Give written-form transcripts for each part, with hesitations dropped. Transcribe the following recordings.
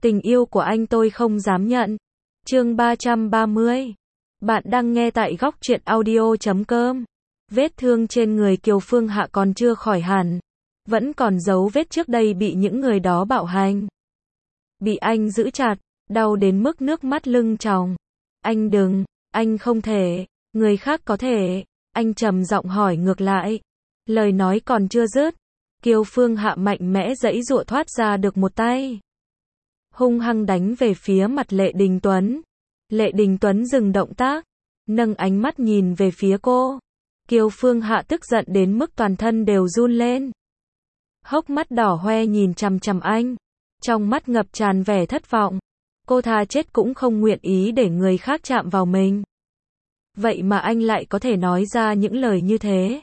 Tình yêu của anh tôi không dám nhận. Chương 330. Bạn đang nghe tại góc truyện audio.com. Vết thương trên người Kiều Phương Hạ còn chưa khỏi hẳn. Vẫn còn dấu vết trước đây bị những người đó bạo hành. Bị anh giữ chặt, đau đến mức nước mắt lưng tròng. Anh đừng, anh không thể, người khác có thể. Anh trầm giọng hỏi ngược lại. Lời nói còn chưa dứt, Kiều Phương Hạ mạnh mẽ giãy giụa thoát ra được một tay. Hung hăng đánh về phía mặt Lệ Đình Tuấn. Lệ Đình Tuấn dừng động tác, nâng ánh mắt nhìn về phía cô. Kiều Phương Hạ tức giận đến mức toàn thân đều run lên. Hốc mắt đỏ hoe nhìn chằm chằm anh, trong mắt ngập tràn vẻ thất vọng. Cô thà chết cũng không nguyện ý để người khác chạm vào mình. Vậy mà anh lại có thể nói ra những lời như thế.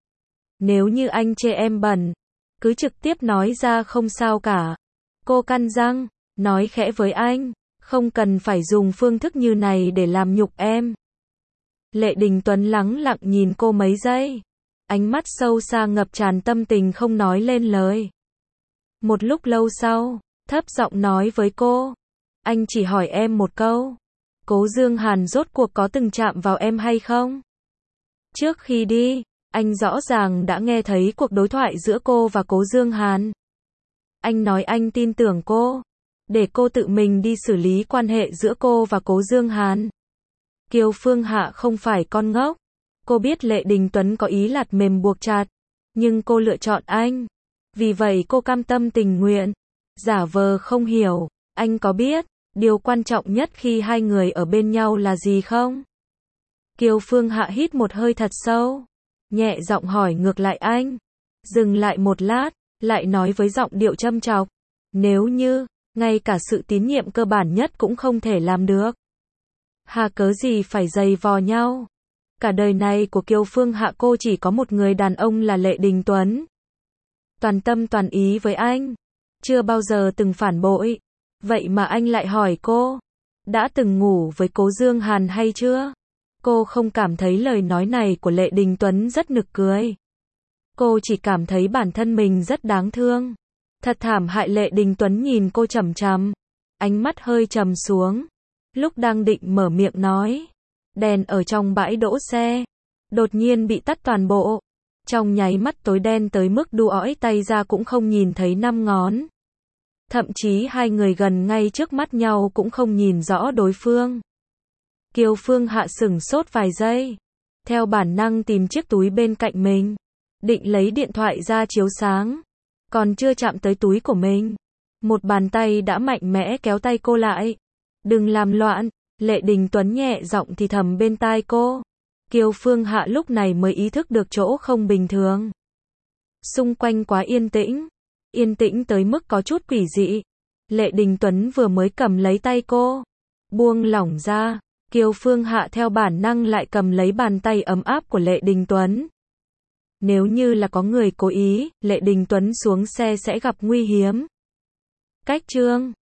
Nếu như anh chê em bẩn, cứ trực tiếp nói ra không sao cả. Cô cắn răng, nói khẽ với anh, không cần phải dùng phương thức như này để làm nhục em. Lệ Đình Tuấn lắng lặng nhìn cô mấy giây. Ánh mắt sâu xa ngập tràn tâm tình không nói lên lời. Một lúc lâu sau, thấp giọng nói với cô. Anh chỉ hỏi em một câu. Cố Dương Hàn rốt cuộc có từng chạm vào em hay không? Trước khi đi, anh rõ ràng đã nghe thấy cuộc đối thoại giữa cô và Cố Dương Hàn. Anh nói anh tin tưởng cô, để cô tự mình đi xử lý quan hệ giữa cô và Cố Dương Hàn. Kiều Phương Hạ không phải con ngốc. Cô biết Lệ Đình Tuấn có ý lạt mềm buộc chặt, nhưng cô lựa chọn anh. Vì vậy cô cam tâm tình nguyện, giả vờ không hiểu. Anh có biết điều quan trọng nhất khi hai người ở bên nhau là gì không? Kiều Phương Hạ hít một hơi thật sâu, nhẹ giọng hỏi ngược lại anh. Dừng lại một lát, lại nói với giọng điệu châm chọc. Nếu như, ngay cả sự tín nhiệm cơ bản nhất cũng không thể làm được, hà cớ gì phải giày vò nhau? Cả đời này của Kiều Phương Hạ cô chỉ có một người đàn ông là Lệ Đình Tuấn. Toàn tâm toàn ý với anh, chưa bao giờ từng phản bội. Vậy mà anh lại hỏi cô, đã từng ngủ với Cố Dương Hàn hay chưa? Cô không cảm thấy lời nói này của Lệ Đình Tuấn rất nực cười. Cô chỉ cảm thấy bản thân mình rất đáng thương. Thật thảm hại. Lệ Đình Tuấn nhìn cô chằm chằm, ánh mắt hơi trầm xuống. Lúc đang định mở miệng nói, đèn ở trong bãi đỗ xe đột nhiên bị tắt toàn bộ. Trong nháy mắt tối đen tới mức đu ói tay ra cũng không nhìn thấy năm ngón. Thậm chí hai người gần ngay trước mắt nhau cũng không nhìn rõ đối phương. Kiều Phương Hạ sửng sốt vài giây, theo bản năng tìm chiếc túi bên cạnh mình, định lấy điện thoại ra chiếu sáng. Còn chưa chạm tới túi của mình, một bàn tay đã mạnh mẽ kéo tay cô lại. Đừng làm loạn. Lệ Đình Tuấn nhẹ giọng thì thầm bên tai cô. Kiều Phương Hạ lúc này mới ý thức được chỗ không bình thường. Xung quanh quá yên tĩnh. Yên tĩnh tới mức có chút quỷ dị. Lệ Đình Tuấn vừa mới cầm lấy tay cô, buông lỏng ra, Kiều Phương Hạ theo bản năng lại cầm lấy bàn tay ấm áp của Lệ Đình Tuấn. Nếu như là có người cố ý, Lệ Đình Tuấn xuống xe sẽ gặp nguy hiểm. Cách chương